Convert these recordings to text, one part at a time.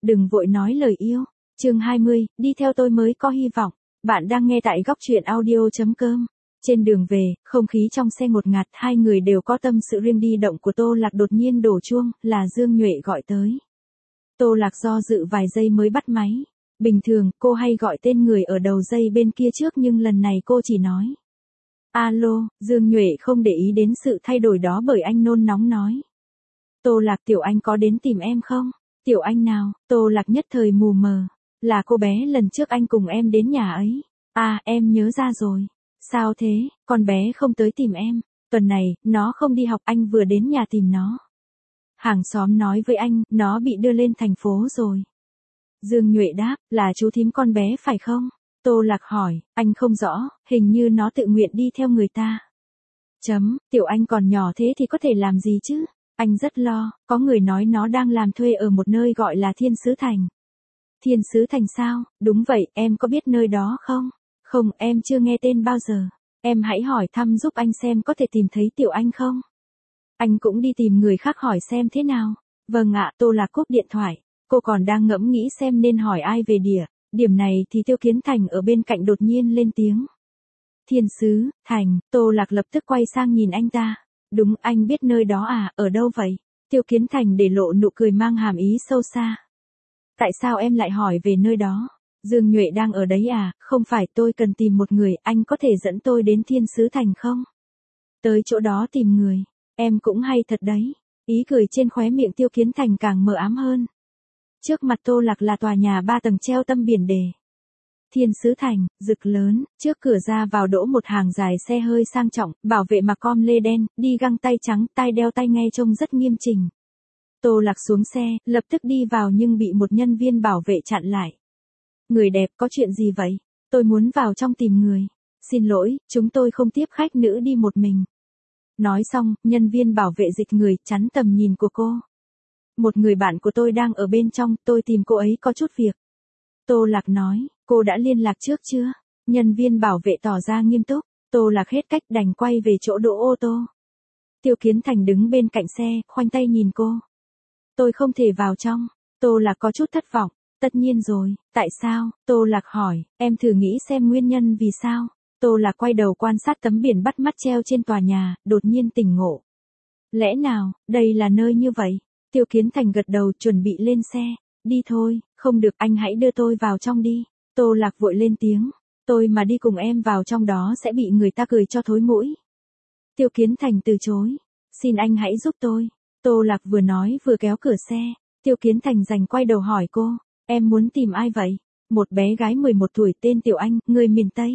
đừng vội nói lời yêu. Chương 20, đi theo tôi mới có hy vọng. Bạn đang nghe tại góc truyện audio.com. Trên đường về, không khí trong xe ngột ngạt, hai người đều có tâm sự riêng. Đi động của Tô Lạc đột nhiên đổ chuông, là Dương Nhuệ gọi tới. Tô Lạc do dự vài giây mới bắt máy. Bình thường, cô hay gọi tên người ở đầu dây bên kia trước, nhưng lần này cô chỉ nói alo. Dương Nhuệ không để ý đến sự thay đổi đó bởi anh nôn nóng nói: Tô Lạc, Tiểu Anh có đến tìm em không? Tiểu Anh nào? Tô Lạc nhất thời mù mờ. Là cô bé lần trước anh cùng em đến nhà ấy. À, em nhớ ra rồi. Sao thế, con bé không tới tìm em? Tuần này, nó không đi học, anh vừa đến nhà tìm nó. Hàng xóm nói với anh, nó bị đưa lên thành phố rồi. Dương Nhuệ đáp, là chú thím con bé phải không? Tô Lạc hỏi, anh không rõ, hình như nó tự nguyện đi theo người ta. Tiểu Anh còn nhỏ thế thì có thể làm gì chứ? Anh rất lo, có người nói nó đang làm thuê ở một nơi gọi là Thiên Sứ Thành. Thiên Sứ Thành sao? Đúng vậy, em có biết nơi đó không? Không, em chưa nghe tên bao giờ. Em hãy hỏi thăm giúp anh xem có thể tìm thấy Tiểu Anh không? Anh cũng đi tìm người khác hỏi xem thế nào. Vâng ạ. Tô Lạc cúp điện thoại. Cô còn đang ngẫm nghĩ xem nên hỏi ai về điểm này thì Tiêu Kiến Thành ở bên cạnh đột nhiên lên tiếng. Thiên Sứ Thành. Tô Lạc lập tức quay sang nhìn anh ta. Đúng, anh biết nơi đó à, ở đâu vậy? Tiêu Kiến Thành để lộ nụ cười mang hàm ý sâu xa. Tại sao em lại hỏi về nơi đó? Dương Nhuệ đang ở đấy à? Không phải, tôi cần tìm một người, anh có thể dẫn tôi đến Thiên Sứ Thành không? Tới chỗ đó tìm người. Em cũng hay thật đấy. Ý cười trên khóe miệng Tiêu Kiến Thành càng mờ ám hơn. Trước mặt Tô Lạc là tòa nhà 3 tầng treo tấm biển đề Thiên Sứ Thành, rực lớn. Trước cửa ra vào đỗ một hàng dài xe hơi sang trọng, bảo vệ mặc com lê đen, đi găng tay trắng, tai đeo tai nghe trông rất nghiêm chỉnh. Tô Lạc xuống xe, lập tức đi vào nhưng bị một nhân viên bảo vệ chặn lại. Người đẹp, có chuyện gì vậy? Tôi muốn vào trong tìm người. Xin lỗi, chúng tôi không tiếp khách nữ đi một mình. Nói xong, nhân viên bảo vệ dịch người, chắn tầm nhìn của cô. Một người bạn của tôi đang ở bên trong, tôi tìm cô ấy có chút việc. Tô Lạc nói, cô đã liên lạc trước chưa? Nhân viên bảo vệ tỏ ra nghiêm túc. Tô Lạc hết cách đành quay về chỗ đỗ ô tô. Tiêu Kiến Thành đứng bên cạnh xe, khoanh tay nhìn cô. Tôi không thể vào trong. Tô Lạc có chút thất vọng. Tất nhiên rồi, tại sao? Tô Lạc hỏi, em thử nghĩ xem nguyên nhân vì sao. Tô Lạc quay đầu quan sát tấm biển bắt mắt treo trên tòa nhà, đột nhiên tỉnh ngộ. Lẽ nào, đây là nơi như vậy? Tiêu Kiến Thành gật đầu, chuẩn bị lên xe. Đi thôi, không được, anh hãy đưa tôi vào trong đi. Tô Lạc vội lên tiếng. Tôi mà đi cùng em vào trong đó sẽ bị người ta cười cho thối mũi. Tiêu Kiến Thành từ chối. Xin anh hãy giúp tôi. Tô Lạc vừa nói vừa kéo cửa xe. Tiêu Kiến Thành giành quay đầu hỏi cô. Em muốn tìm ai vậy? Một bé gái 11 tuổi tên Tiểu Anh, người miền Tây.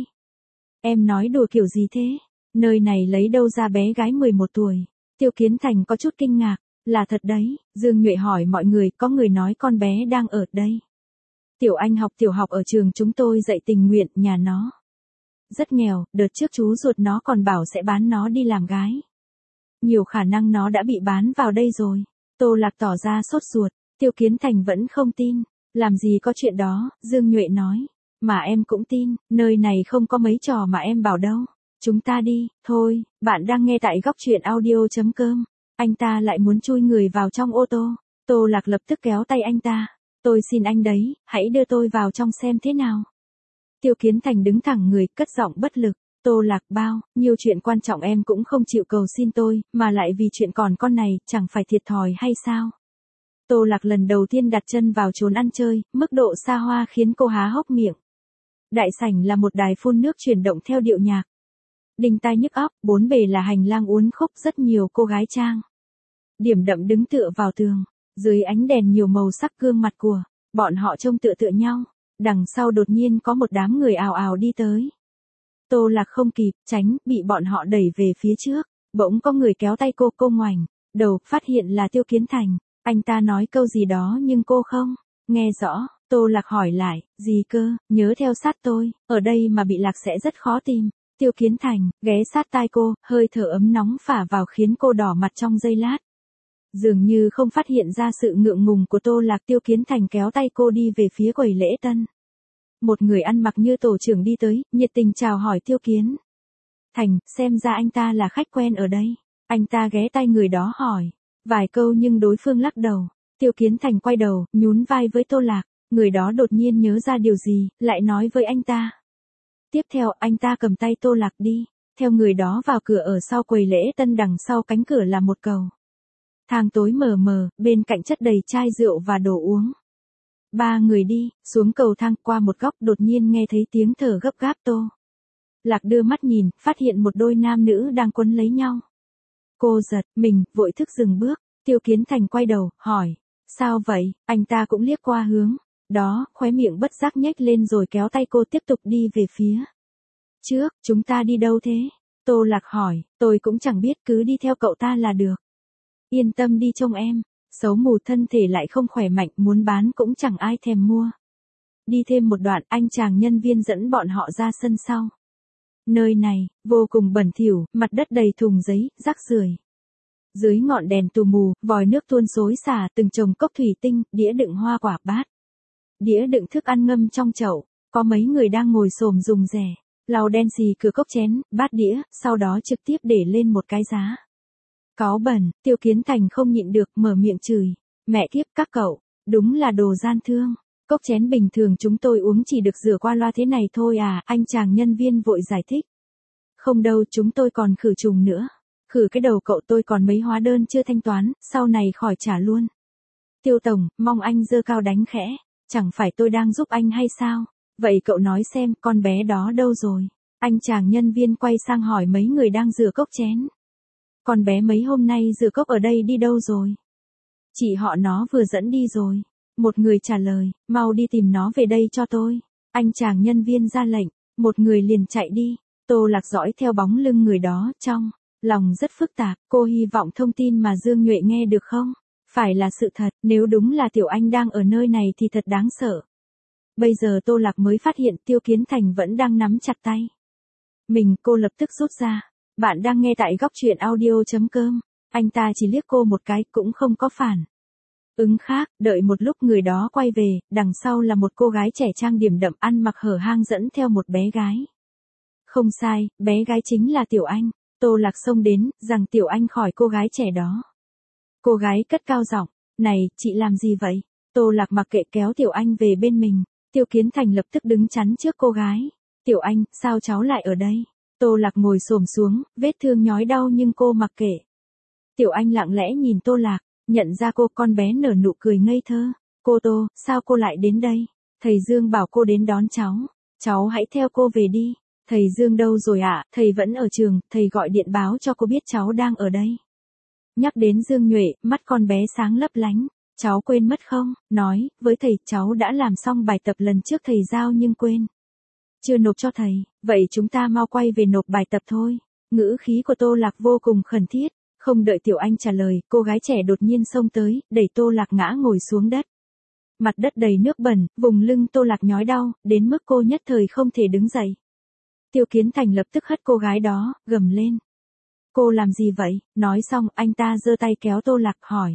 Em nói đùa kiểu gì thế? Nơi này lấy đâu ra bé gái 11 tuổi? Tiêu Kiến Thành có chút kinh ngạc. Là thật đấy. Dương Nhuệ hỏi mọi người, có người nói con bé đang ở đây. Tiểu Anh học tiểu học ở trường chúng tôi dạy tình nguyện, nhà nó rất nghèo, đợt trước chú ruột nó còn bảo sẽ bán nó đi làm gái. Nhiều khả năng nó đã bị bán vào đây rồi. Tô Lạc tỏ ra sốt ruột. Tiêu Kiến Thành vẫn không tin. Làm gì có chuyện đó, Dương Nhuệ nói. Mà em cũng tin, nơi này không có mấy trò mà em bảo đâu. Chúng ta đi, thôi, bạn đang nghe tại góc truyện audio.com. Anh ta lại muốn chui người vào trong ô tô. Tô Lạc lập tức kéo tay anh ta. Tôi xin anh đấy, hãy đưa tôi vào trong xem thế nào. Tiêu Kiến Thành đứng thẳng người, cất giọng bất lực. Tô Lạc, bao nhiêu chuyện quan trọng em cũng không chịu cầu xin tôi, mà lại vì chuyện còn con này, chẳng phải thiệt thòi hay sao? Tô Lạc lần đầu tiên đặt chân vào chốn ăn chơi, mức độ xa hoa khiến cô há hốc miệng. Đại sảnh là một đài phun nước chuyển động theo điệu nhạc. Đinh tai nhức óc, bốn bề là hành lang uốn khúc, rất nhiều cô gái trang điểm đậm đứng tựa vào tường. Dưới ánh đèn nhiều màu sắc gương mặt của bọn họ trông tựa tựa nhau. Đằng sau đột nhiên có một đám người ào ào đi tới. Tô Lạc không kịp tránh, bị bọn họ đẩy về phía trước. Bỗng có người kéo tay cô ngoảnh đầu, phát hiện là Tiêu Kiến Thành. Anh ta nói câu gì đó nhưng cô không nghe rõ. Tô Lạc hỏi lại, gì cơ? Nhớ theo sát tôi, ở đây mà bị lạc sẽ rất khó tìm. Tiêu Kiến Thành ghé sát tai cô, hơi thở ấm nóng phả vào khiến cô đỏ mặt trong giây lát. Dường như không phát hiện ra sự ngượng ngùng của Tô Lạc. Tiêu Kiến Thành kéo tay cô đi về phía quầy lễ tân. Một người ăn mặc như tổ trưởng đi tới, nhiệt tình chào hỏi Tiêu Kiến Thành, xem ra anh ta là khách quen ở đây. Anh ta ghé tai người đó hỏi vài câu nhưng đối phương lắc đầu. Tiêu Kiến Thành quay đầu, nhún vai với Tô Lạc, người đó đột nhiên nhớ ra điều gì, lại nói với anh ta. Tiếp theo anh ta cầm tay Tô Lạc đi, theo người đó vào cửa ở sau quầy lễ tân, đằng sau cánh cửa là một cầu thang tối mờ mờ, bên cạnh chất đầy chai rượu và đồ uống. Ba người đi, xuống cầu thang, qua một góc đột nhiên nghe thấy tiếng thở gấp gáp. Tô Lạc đưa mắt nhìn, phát hiện một đôi nam nữ đang quấn lấy nhau. Cô giật mình, vội thức dừng bước. Tiêu Kiến Thành quay đầu, hỏi, sao vậy? Anh ta cũng liếc qua hướng đó, khóe miệng bất giác nhếch lên rồi kéo tay cô tiếp tục đi về phía trước. Chúng ta đi đâu thế? Tô Lạc hỏi, tôi cũng chẳng biết, cứ đi theo cậu ta là được. Yên tâm đi, trông em xấu mù, thân thể lại không khỏe mạnh, muốn bán cũng chẳng ai thèm mua. Đi thêm một đoạn, anh chàng nhân viên dẫn bọn họ ra sân sau. Nơi này vô cùng bẩn thỉu, mặt đất đầy thùng giấy, rác rưởi. Dưới ngọn đèn tù mù, vòi nước tuôn xối xả, từng chồng cốc thủy tinh, đĩa đựng hoa quả, bát đĩa đựng thức ăn ngâm trong chậu. Có mấy người đang ngồi xổm dùng rẻ lau đen xì cửa cốc chén, bát đĩa, sau đó trực tiếp để lên một cái giá. Cáu bẩn. Tiêu Kiến Thành không nhịn được, mở miệng chửi. Mẹ kiếp, các cậu đúng là đồ gian thương. Cốc chén bình thường chúng tôi uống chỉ được rửa qua loa thế này thôi à? Anh chàng nhân viên vội giải thích. Không đâu, chúng tôi còn khử trùng nữa. Khử cái đầu cậu, tôi còn mấy hóa đơn chưa thanh toán, sau này khỏi trả luôn. Tiêu tổng, mong anh giơ cao đánh khẽ. Chẳng phải tôi đang giúp anh hay sao? Vậy cậu nói xem, con bé đó đâu rồi? Anh chàng nhân viên quay sang hỏi mấy người đang rửa cốc chén. Con bé mấy hôm nay rửa cốc ở đây đi đâu rồi? Chị họ nó vừa dẫn đi rồi. Một người trả lời, mau đi tìm nó về đây cho tôi. Anh chàng nhân viên ra lệnh, một người liền chạy đi. Tô Lạc dõi theo bóng lưng người đó, trong lòng rất phức tạp. Cô hy vọng thông tin mà Dương Nhuệ nghe được không phải là sự thật. Nếu đúng là Tiểu Anh đang ở nơi này thì thật đáng sợ. Bây giờ Tô Lạc mới phát hiện Tiêu Kiến Thành vẫn đang nắm chặt tay mình. Cô lập tức rút ra. Bạn đang nghe tại góc truyện audio.com. Anh ta chỉ liếc cô một cái, cũng không có phản ứng khác. Đợi một lúc người đó quay về, đằng sau là một cô gái trẻ trang điểm đậm, ăn mặc hở hang, dẫn theo một bé gái. Không sai, bé gái chính là Tiểu Anh. Tô Lạc xông đến, rằng Tiểu Anh khỏi cô gái trẻ đó. Cô gái cất cao giọng, này, chị làm gì vậy? Tô Lạc mặc kệ, kéo Tiểu Anh về bên mình. Tiêu Kiến Thành lập tức đứng chắn trước cô gái. Tiểu Anh, sao cháu lại ở đây? Tô Lạc ngồi xổm xuống, vết thương nhói đau nhưng cô mặc kệ. Tiểu Anh lặng lẽ nhìn Tô Lạc, nhận ra cô, con bé nở nụ cười ngây thơ. Cô Tô, sao cô lại đến đây? Thầy Dương bảo cô đến đón cháu. Cháu hãy theo cô về đi. Thầy Dương đâu rồi ạ? Thầy vẫn ở trường, thầy gọi điện báo cho cô biết cháu đang ở đây. Nhắc đến Dương Nhuệ, mắt con bé sáng lấp lánh. Cháu quên mất không? Nói với thầy, cháu đã làm xong bài tập lần trước thầy giao nhưng quên chưa nộp cho thầy. Vậy chúng ta mau quay về nộp bài tập thôi. Ngữ khí của Tô Lạc vô cùng khẩn thiết. Không đợi Tiểu Anh trả lời, cô gái trẻ đột nhiên xông tới, đẩy Tô Lạc ngã ngồi xuống đất. Mặt đất đầy nước bẩn, vùng lưng Tô Lạc nhói đau, đến mức cô nhất thời không thể đứng dậy. Tiêu Kiến Thành lập tức hất cô gái đó, gầm lên. Cô làm gì vậy? Nói xong, anh ta giơ tay kéo Tô Lạc, hỏi.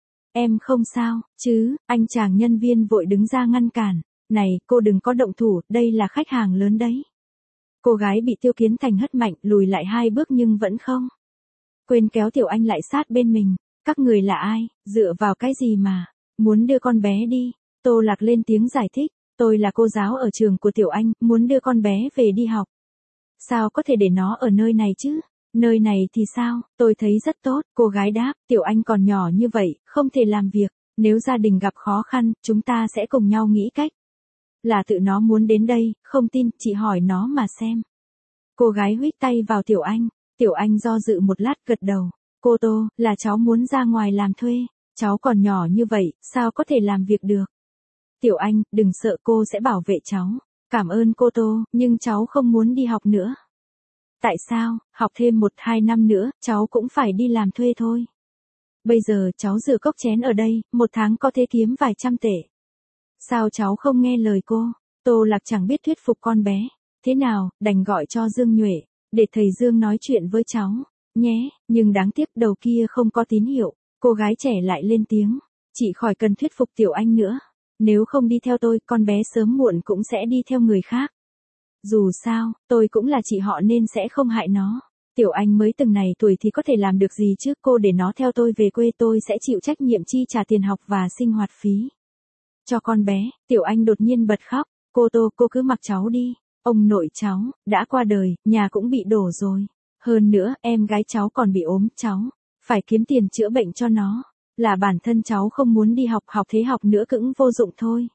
Em không sao, chứ? Anh chàng nhân viên vội đứng ra ngăn cản. Này, cô đừng có động thủ, đây là khách hàng lớn đấy. Cô gái bị Tiêu Kiến Thành hất mạnh, lùi lại 2 bước nhưng vẫn không quên kéo Tiểu Anh lại sát bên mình. Các người là ai? Dựa vào cái gì mà muốn đưa con bé đi? Tô Lạc lên tiếng giải thích. Tôi là cô giáo ở trường của Tiểu Anh, muốn đưa con bé về đi học. Sao có thể để nó ở nơi này chứ? Nơi này thì sao? Tôi thấy rất tốt. Cô gái đáp, Tiểu Anh còn nhỏ như vậy, không thể làm việc. Nếu gia đình gặp khó khăn, chúng ta sẽ cùng nhau nghĩ cách. Là tự nó muốn đến đây, không tin, chị hỏi nó mà xem. Cô gái huých tay vào Tiểu Anh. Tiểu Anh do dự một lát, gật đầu. Cô Tô, là cháu muốn ra ngoài làm thuê. Cháu còn nhỏ như vậy, sao có thể làm việc được? Tiểu Anh, đừng sợ, cô sẽ bảo vệ cháu. Cảm ơn cô Tô, nhưng cháu không muốn đi học nữa. Tại sao? Học thêm 1-2 năm nữa, cháu cũng phải đi làm thuê thôi. Bây giờ cháu rửa cốc chén ở đây, 1 tháng có thể kiếm vài trăm tệ. Sao cháu không nghe lời cô? Tô Lạc chẳng biết thuyết phục con bé. Thế nào, đành gọi cho Dương Nhuệ, để thầy Dương nói chuyện với cháu, nhé. Nhưng đáng tiếc đầu kia không có tín hiệu. Cô gái trẻ lại lên tiếng. Chị khỏi cần thuyết phục Tiểu Anh nữa. Nếu không đi theo tôi, con bé sớm muộn cũng sẽ đi theo người khác. Dù sao, tôi cũng là chị họ nên sẽ không hại nó. Tiểu Anh mới từng này tuổi thì có thể làm được gì chứ, cô để nó theo tôi về quê tôi sẽ chịu trách nhiệm chi trả tiền học và sinh hoạt phí cho con bé. Tiểu Anh đột nhiên bật khóc, cô cứ mặc cháu đi, ông nội cháu đã qua đời, nhà cũng bị đổ rồi. Hơn nữa, em gái cháu còn bị ốm, cháu phải kiếm tiền chữa bệnh cho nó. Là bản thân cháu không muốn đi học, học thế học nữa cũng vô dụng thôi.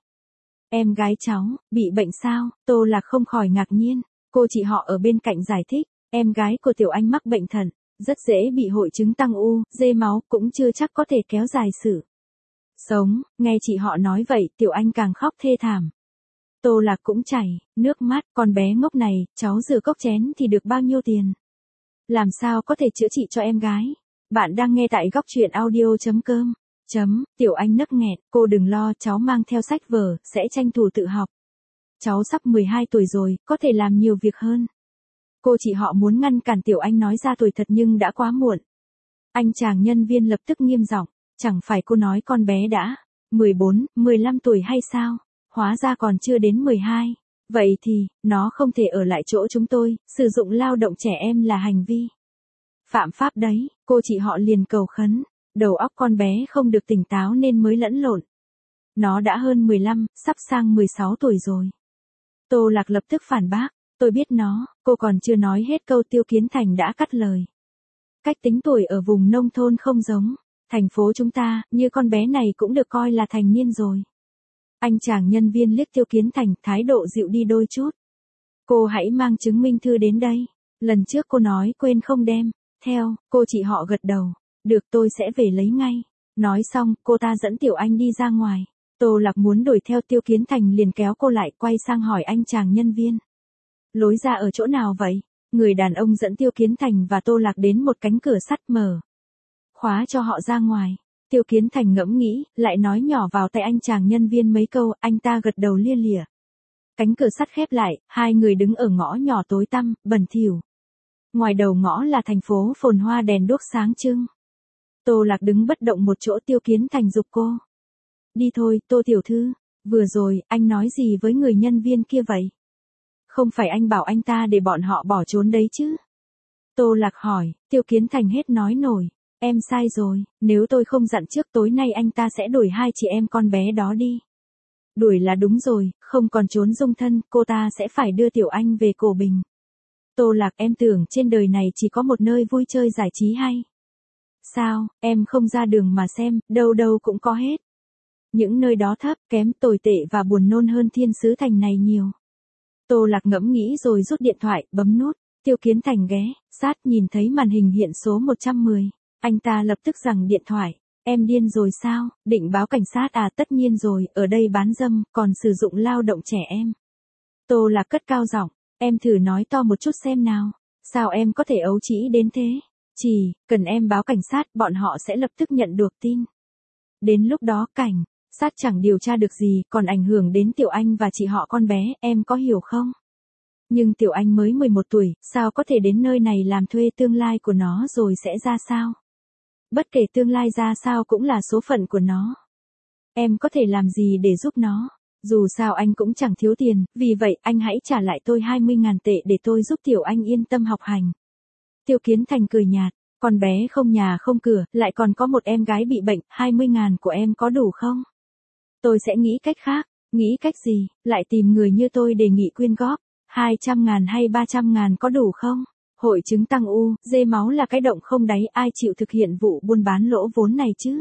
Em gái cháu bị bệnh sao? Tô Lạc không khỏi ngạc nhiên. Cô chị họ ở bên cạnh giải thích, em gái của Tiểu Anh mắc bệnh thận, rất dễ bị hội chứng tăng u, dê máu, cũng chưa chắc có thể kéo dài sự sống. Nghe chị họ nói vậy, Tiểu Anh càng khóc thê thảm. Tô Lạc cũng chảy nước mắt, con bé ngốc này, cháu rửa cốc chén thì được bao nhiêu tiền? Làm sao có thể chữa trị cho em gái? Bạn đang nghe tại góc truyện audio.com. Tiểu Anh nấc nghẹn, cô đừng lo, cháu mang theo sách vở, sẽ tranh thủ tự học. Cháu sắp 12 tuổi rồi, có thể làm nhiều việc hơn. Cô chị họ muốn ngăn cản Tiểu Anh nói ra tuổi thật nhưng đã quá muộn. Anh chàng nhân viên lập tức nghiêm giọng, chẳng phải cô nói con bé đã 14, 15 tuổi hay sao? Hóa ra còn chưa đến 12. Vậy thì, nó không thể ở lại chỗ chúng tôi, sử dụng lao động trẻ em là hành vi phạm pháp đấy. Cô chị họ liền cầu khấn, đầu óc con bé không được tỉnh táo nên mới lẫn lộn. Nó đã hơn 15, sắp sang 16 tuổi rồi. Tô Lạc lập tức phản bác, tôi biết nó. Cô còn chưa nói hết câu, Tiêu Kiến Thành đã cắt lời. Cách tính tuổi ở vùng nông thôn không giống thành phố chúng ta, như con bé này cũng được coi là thành niên rồi. Anh chàng nhân viên liếc Tiêu Kiến Thành, thái độ dịu đi đôi chút. Cô hãy mang chứng minh thư đến đây. Lần trước cô nói quên không đem theo. Cô chị họ gật đầu. Được, tôi sẽ về lấy ngay. Nói xong, cô ta dẫn Tiểu Anh đi ra ngoài. Tô Lạc muốn đuổi theo, Tiêu Kiến Thành liền kéo cô lại, quay sang hỏi anh chàng nhân viên. Lối ra ở chỗ nào vậy? Người đàn ông dẫn Tiêu Kiến Thành và Tô Lạc đến một cánh cửa sắt mở khóa cho họ ra ngoài. Tiêu Kiến Thành ngẫm nghĩ, lại nói nhỏ vào tai anh chàng nhân viên mấy câu, anh ta gật đầu lia lịa. Cánh cửa sắt khép lại, hai người đứng ở ngõ nhỏ tối tăm, bẩn thỉu. Ngoài đầu ngõ là thành phố phồn hoa, đèn đuốc sáng trưng. Tô Lạc đứng bất động một chỗ, Tiêu Kiến Thành giục cô. Đi thôi, Tô tiểu thư. Vừa rồi, anh nói gì với người nhân viên kia vậy? Không phải anh bảo anh ta để bọn họ bỏ trốn đấy chứ? Tô Lạc hỏi. Tiêu Kiến Thành hết nói nổi. Em sai rồi, nếu tôi không dặn trước tối nay anh ta sẽ đuổi hai chị em con bé đó đi. Đuổi là đúng rồi, không còn trốn dung thân, cô ta sẽ phải đưa Tiểu Anh về Cổ Bình. Tô Lạc, em tưởng trên đời này chỉ có một nơi vui chơi giải trí hay sao? Em không ra đường mà xem, đâu đâu cũng có hết. Những nơi đó thấp, kém, tồi tệ và buồn nôn hơn Thiên Sứ Thành này nhiều. Tô Lạc ngẫm nghĩ rồi rút điện thoại, bấm nút. Tiêu Kiến Thành ghé sát, nhìn thấy màn hình hiện số 110. Anh ta lập tức giằng điện thoại. Em điên rồi sao? Định báo cảnh sát à? Tất nhiên rồi, ở đây bán dâm, còn sử dụng lao động trẻ em. Tô Lạc cất cao giọng. Em thử nói to một chút xem nào. Sao em có thể ấu trĩ đến thế? Chỉ cần em báo cảnh sát, bọn họ sẽ lập tức nhận được tin. Đến lúc đó cảnh sát chẳng điều tra được gì, còn ảnh hưởng đến Tiểu Anh và chị họ con bé, em có hiểu không? Nhưng Tiểu Anh mới 11 tuổi, sao có thể đến nơi này làm thuê, tương lai của nó rồi sẽ ra sao? Bất kể tương lai ra sao cũng là số phận của nó. Em có thể làm gì để giúp nó? Dù sao anh cũng chẳng thiếu tiền, vì vậy anh hãy trả lại tôi 20.000 tệ để tôi giúp Tiểu Anh yên tâm học hành. Tiêu Kiến Thành cười nhạt, con bé không nhà không cửa, lại còn có một em gái bị bệnh, 20.000 của em có đủ không? Tôi sẽ nghĩ cách khác. Nghĩ cách gì? Lại tìm người như tôi đề nghị quyên góp. 200.000 hay 300.000 có đủ không? Hội chứng tăng u, dê máu là cái động không đáy, ai chịu thực hiện vụ buôn bán lỗ vốn này chứ?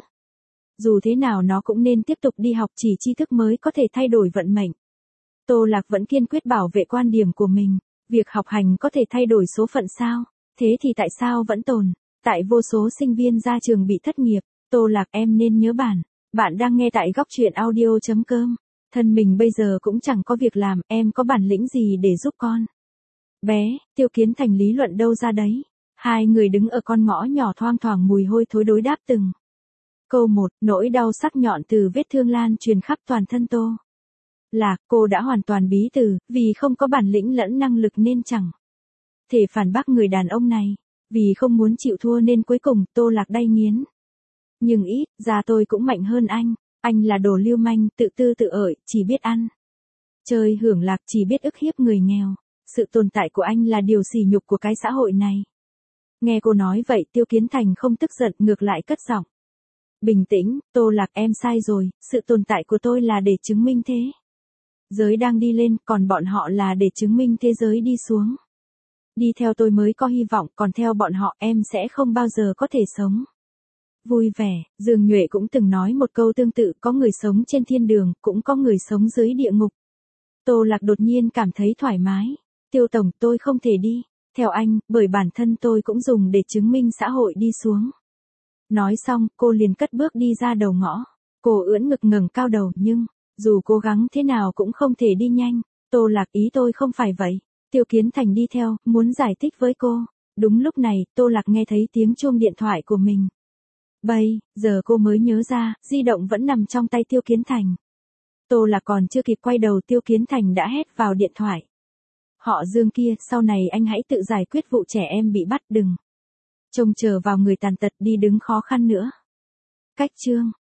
Dù thế nào nó cũng nên tiếp tục đi học, chỉ tri thức mới có thể thay đổi vận mệnh. Tô Lạc vẫn kiên quyết bảo vệ quan điểm của mình. Việc học hành có thể thay đổi số phận sao? Thế thì tại sao vẫn tồn tại vô số sinh viên ra trường bị thất nghiệp? Tô Lạc, em nên nhớ bản. Bạn đang nghe tại góc truyện audio.com. Thân mình bây giờ cũng chẳng có việc làm, em có bản lĩnh gì để giúp con bé? Tiêu Kiến Thành lý luận đâu ra đấy. Hai người đứng ở con ngõ nhỏ thoang thoảng mùi hôi thối đối đáp từng câu một. Nỗi đau sắc nhọn từ vết thương lan truyền khắp toàn thân Tô Lạc. Cô đã hoàn toàn bí từ, vì không có bản lĩnh lẫn năng lực nên chẳng thể phản bác người đàn ông này. Vì không muốn chịu thua nên cuối cùng Tô Lạc đay nghiến. Nhưng ít ra tôi cũng mạnh hơn anh là đồ lưu manh, tự tư tự ợi, chỉ biết ăn chơi hưởng lạc, chỉ biết ức hiếp người nghèo. Sự tồn tại của anh là điều sỉ nhục của cái xã hội này. Nghe cô nói vậy Tiêu Kiến Thành không tức giận ngược lại cất giọng. Bình tĩnh, Tô Lạc em sai rồi, sự tồn tại của tôi là để chứng minh thế giới đang đi lên, còn bọn họ là để chứng minh thế giới đi xuống. Đi theo tôi mới có hy vọng, còn theo bọn họ em sẽ không bao giờ có thể sống vui vẻ. Dương Nhuệ cũng từng nói một câu tương tự, có người sống trên thiên đường, cũng có người sống dưới địa ngục. Tô Lạc đột nhiên cảm thấy thoải mái. Tiêu tổng, tôi không thể đi theo anh, bởi bản thân tôi cũng dùng để chứng minh xã hội đi xuống. Nói xong, cô liền cất bước đi ra đầu ngõ. Cô ưỡn ngực ngẩng cao đầu nhưng, dù cố gắng thế nào cũng không thể đi nhanh. Tô Lạc, ý tôi không phải vậy. Tiêu Kiến Thành đi theo, muốn giải thích với cô. Đúng lúc này, Tô Lạc nghe thấy tiếng chuông điện thoại của mình. Bây giờ cô mới nhớ ra, di động vẫn nằm trong tay Tiêu Kiến Thành. Tô Lạc còn chưa kịp quay đầu, Tiêu Kiến Thành đã hét vào điện thoại. Họ Dương kia, sau này anh hãy tự giải quyết vụ trẻ em bị bắt, đừng trông chờ vào người tàn tật đi đứng khó khăn nữa. Cách chương